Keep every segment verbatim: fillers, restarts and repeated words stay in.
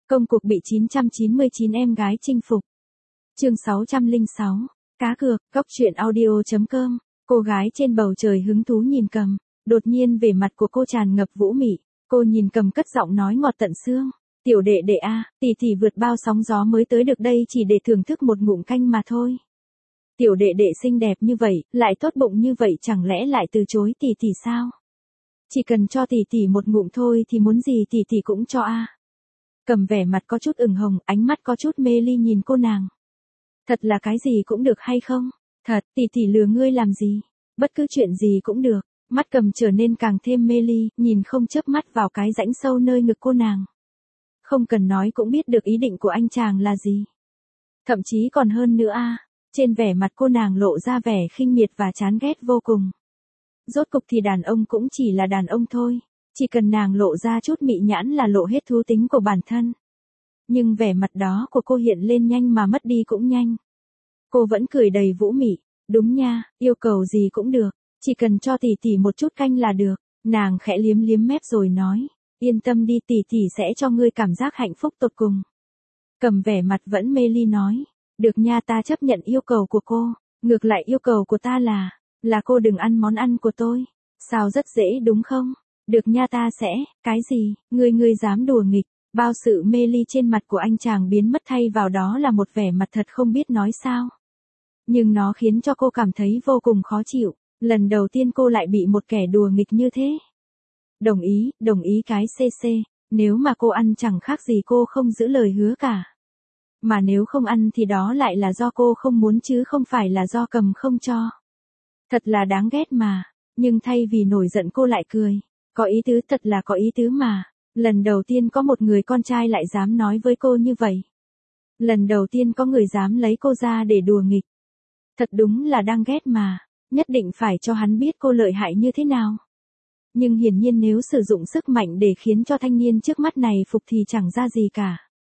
Công cuộc bị chín trăm chín mươi chín em gái chinh phục. Chương sáu trăm lẻ sáu. Cá cược, góc truyện audio chấm com. Cô gái trên bầu trời hứng thú nhìn Cầm, đột nhiên vẻ mặt của cô tràn ngập vũ mị, cô nhìn Cầm cất giọng nói ngọt tận xương, "Tiểu đệ đệ a, tỷ tỷ vượt bao sóng gió mới tới được đây chỉ để thưởng thức một ngụm canh mà thôi. Tiểu đệ đệ xinh đẹp như vậy, lại tốt bụng như vậy chẳng lẽ lại từ chối tỷ tỷ sao? Chỉ cần cho tỷ tỷ một ngụm thôi thì muốn gì tỷ tỷ cũng cho a." Cầm vẻ mặt có chút ửng hồng, ánh mắt có chút mê ly nhìn cô nàng. "Thật là cái gì cũng được hay không? Thật, tỷ tỷ lừa ngươi làm gì? Bất cứ chuyện gì cũng được." Mắt Cầm trở nên càng thêm mê ly, nhìn không chớp mắt vào cái rãnh sâu nơi ngực cô nàng. Không cần nói cũng biết được ý định của anh chàng là gì. Thậm chí còn hơn nữa a, trên vẻ mặt cô nàng lộ ra vẻ khinh miệt và chán ghét vô cùng. Rốt cục thì đàn ông cũng chỉ là đàn ông thôi, chỉ cần nàng lộ ra chút mị nhãn là lộ hết thú tính của bản thân. Nhưng vẻ mặt đó của cô hiện lên nhanh mà mất đi cũng nhanh. Cô vẫn cười đầy vũ mị, "Đúng nha, yêu cầu gì cũng được, chỉ cần cho tỷ tỷ một chút canh là được." Nàng khẽ liếm liếm mép rồi nói, "Yên tâm đi, tỷ tỷ sẽ cho ngươi cảm giác hạnh phúc tột cùng." Cầm vẻ mặt vẫn mê ly nói, "Được nha, ta chấp nhận yêu cầu của cô, ngược lại yêu cầu của ta là, là cô đừng ăn món ăn của tôi. Sao rất dễ đúng không? Được nha, ta sẽ." "Cái gì, ngươi ngươi dám đùa nghịch?" Bao sự mê ly trên mặt của anh chàng biến mất thay vào đó là một vẻ mặt thật không biết nói sao. Nhưng nó khiến cho cô cảm thấy vô cùng khó chịu, lần đầu tiên cô lại bị một kẻ đùa nghịch như thế. "Đồng ý, đồng ý cái cc, nếu mà cô ăn chẳng khác gì cô không giữ lời hứa cả. Mà nếu không ăn thì đó lại là do cô không muốn chứ không phải là do Cầm không cho." Thật là đáng ghét mà, nhưng thay vì nổi giận cô lại cười, "Có ý tứ, thật là có ý tứ mà. Lần đầu tiên có một người con trai lại dám nói với cô như vậy. Lần đầu tiên có người dám lấy cô ra để đùa nghịch. Thật đúng là đang ghét mà, nhất định phải cho hắn biết cô lợi hại như thế nào." Nhưng hiển nhiên nếu sử dụng sức mạnh để khiến cho thanh niên trước mắt này phục thì chẳng ra gì cả.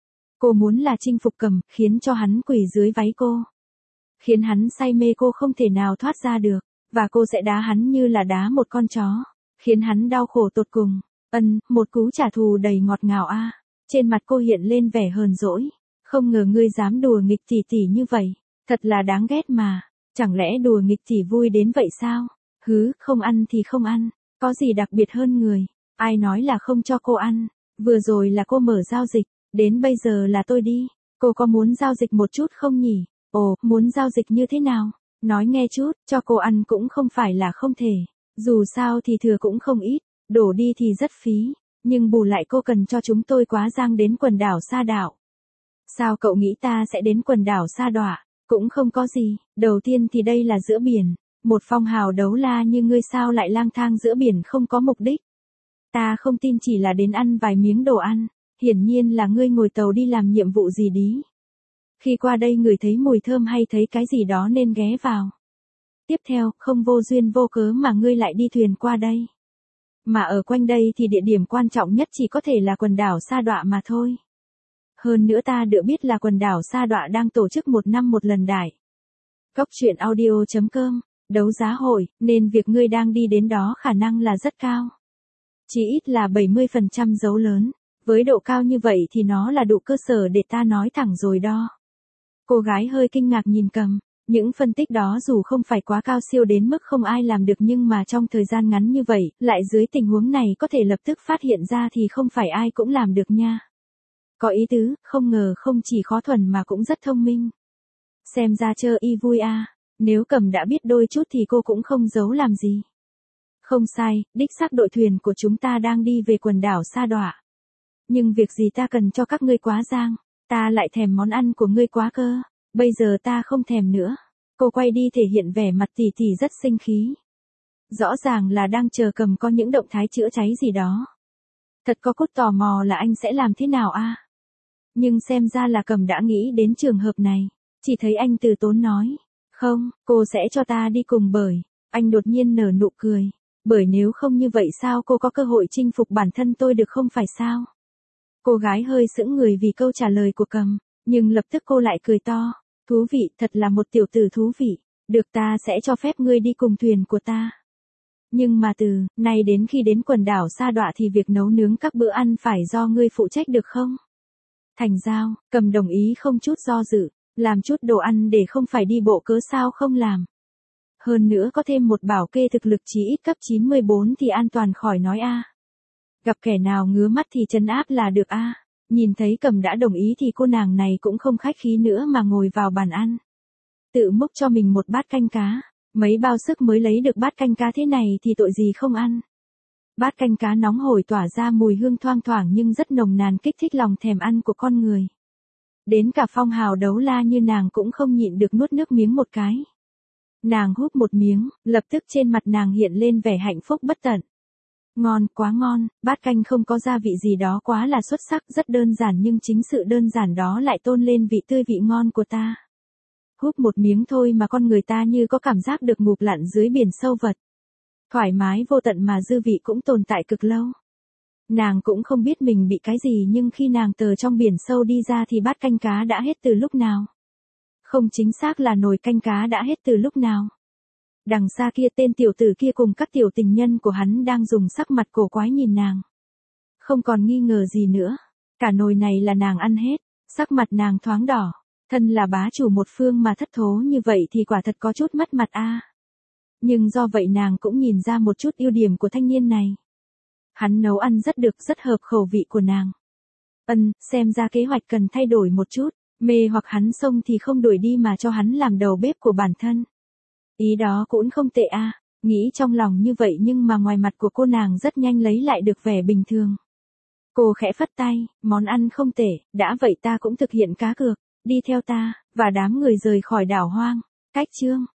Cô muốn là chinh phục Cầm, khiến cho hắn quỳ dưới váy cô. Khiến hắn say mê cô không thể nào thoát ra được, và cô sẽ đá hắn như là đá một con chó. Khiến hắn đau khổ tột cùng. Ân, một cú trả thù đầy ngọt ngào a. Trên mặt cô hiện lên vẻ hờn dỗi. "Không ngờ ngươi dám đùa nghịch tỷ tỷ như vậy. Thật là đáng ghét mà. Chẳng lẽ đùa nghịch tỷ vui đến vậy sao? Hứ, không ăn thì không ăn. Có gì đặc biệt hơn người? Ai nói là không cho cô ăn? Vừa rồi là cô mở giao dịch, đến bây giờ là tôi đi. Cô có muốn giao dịch một chút không nhỉ?" "Ồ, muốn giao dịch như thế nào? Nói nghe chút." "Cho cô ăn cũng không phải là không thể. Dù sao thì thừa cũng không ít, đổ đi thì rất phí. Nhưng bù lại cô cần cho chúng tôi quá giang đến quần đảo Sa Đọa." "Sao cậu nghĩ ta sẽ đến quần đảo Sa Đọa? Cũng không có gì. Đầu tiên thì đây là giữa biển. Một phong hào đấu la như ngươi sao lại lang thang giữa biển không có mục đích? Ta không tin chỉ là đến ăn vài miếng đồ ăn. Hiển nhiên là ngươi ngồi tàu đi làm nhiệm vụ gì đi. Khi qua đây ngửi thấy mùi thơm hay thấy cái gì đó nên ghé vào. Tiếp theo, không vô duyên vô cớ mà ngươi lại đi thuyền qua đây. Mà ở quanh đây thì địa điểm quan trọng nhất chỉ có thể là quần đảo Sa Đọa mà thôi. Hơn nữa ta được biết là quần đảo Sa Đọa đang tổ chức một năm một lần đại góc truyện audio chấm com, đấu giá hội, nên việc ngươi đang đi đến đó khả năng là rất cao. Chỉ ít là bảy mươi phần trăm dấu lớn. Với độ cao như vậy thì nó là đủ cơ sở để ta nói thẳng rồi đó." Cô gái hơi kinh ngạc nhìn Cầm. Những phân tích đó dù không phải quá cao siêu đến mức không ai làm được nhưng mà trong thời gian ngắn như vậy, lại dưới tình huống này có thể lập tức phát hiện ra thì không phải ai cũng làm được nha. Có ý tứ, không ngờ không chỉ khó thuần mà cũng rất thông minh. Xem ra chơi y vui a. Nếu Cầm đã biết đôi chút thì cô cũng không giấu làm gì. "Không sai, đích xác đội thuyền của chúng ta đang đi về quần đảo Sa Đọa. Nhưng việc gì ta cần cho các ngươi quá giang, ta lại thèm món ăn của ngươi quá cơ. Bây giờ ta không thèm nữa." Cô quay đi thể hiện vẻ mặt tỉ tỉ rất sinh khí. Rõ ràng là đang chờ Cầm có những động thái chữa cháy gì đó. Thật có cốt tò mò là anh sẽ làm thế nào a. Nhưng xem ra là Cầm đã nghĩ đến trường hợp này. Chỉ thấy anh từ tốn nói, "Không, cô sẽ cho ta đi cùng bởi." Anh đột nhiên nở nụ cười. "Bởi nếu không như vậy sao cô có cơ hội chinh phục bản thân tôi được không phải sao?" Cô gái hơi sững người vì câu trả lời của Cầm, nhưng lập tức cô lại cười to. "Thú vị, thật là một tiểu tử thú vị. Được, ta sẽ cho phép ngươi đi cùng thuyền của ta. Nhưng mà từ nay đến khi đến quần đảo Sa Đọa thì việc nấu nướng các bữa ăn phải do ngươi phụ trách được không?" Thành giao, Cầm đồng ý không chút do dự, làm chút đồ ăn để không phải đi bộ cớ sao không làm. Hơn nữa có thêm một bảo kê thực lực chí ít cấp chín mươi bốn thì an toàn khỏi nói a. Gặp kẻ nào ngứa mắt thì trấn áp là được a. Nhìn thấy Cầm đã đồng ý thì cô nàng này cũng không khách khí nữa mà ngồi vào bàn ăn. Tự múc cho mình một bát canh cá, mấy bao sức mới lấy được bát canh cá thế này thì tội gì không ăn. Bát canh cá nóng hổi tỏa ra mùi hương thoang thoảng nhưng rất nồng nàn kích thích lòng thèm ăn của con người. Đến cả phong hào đấu la như nàng cũng không nhịn được nuốt nước miếng một cái. Nàng húp một miếng, lập tức trên mặt nàng hiện lên vẻ hạnh phúc bất tận. Ngon, quá ngon, bát canh không có gia vị gì đó quá là xuất sắc, rất đơn giản nhưng chính sự đơn giản đó lại tôn lên vị tươi vị ngon của ta. Húp một miếng thôi mà con người ta như có cảm giác được ngụp lặn dưới biển sâu vật. Thoải mái vô tận mà dư vị cũng tồn tại cực lâu. Nàng cũng không biết mình bị cái gì nhưng khi nàng từ trong biển sâu đi ra thì bát canh cá đã hết từ lúc nào. Không, chính xác là nồi canh cá đã hết từ lúc nào. Đằng xa kia tên tiểu tử kia cùng các tiểu tình nhân của hắn đang dùng sắc mặt cổ quái nhìn nàng. Không còn nghi ngờ gì nữa. Cả nồi này là nàng ăn hết. Sắc mặt nàng thoáng đỏ. Thân là bá chủ một phương mà thất thố như vậy thì quả thật có chút mất mặt a. Nhưng do vậy nàng cũng nhìn ra một chút ưu điểm của thanh niên này. Hắn nấu ăn rất được, rất hợp khẩu vị của nàng. Ân, xem ra kế hoạch cần thay đổi một chút. Mê hoặc hắn xông thì không đuổi đi mà cho hắn làm đầu bếp của bản thân. Ý đó cũng không tệ a. Nghĩ trong lòng như vậy nhưng mà ngoài mặt của cô nàng rất nhanh lấy lại được vẻ bình thường. Cô khẽ phất tay, món ăn không tệ, đã vậy ta cũng thực hiện cá cược, đi theo ta, và đám người rời khỏi đảo hoang. Cách chương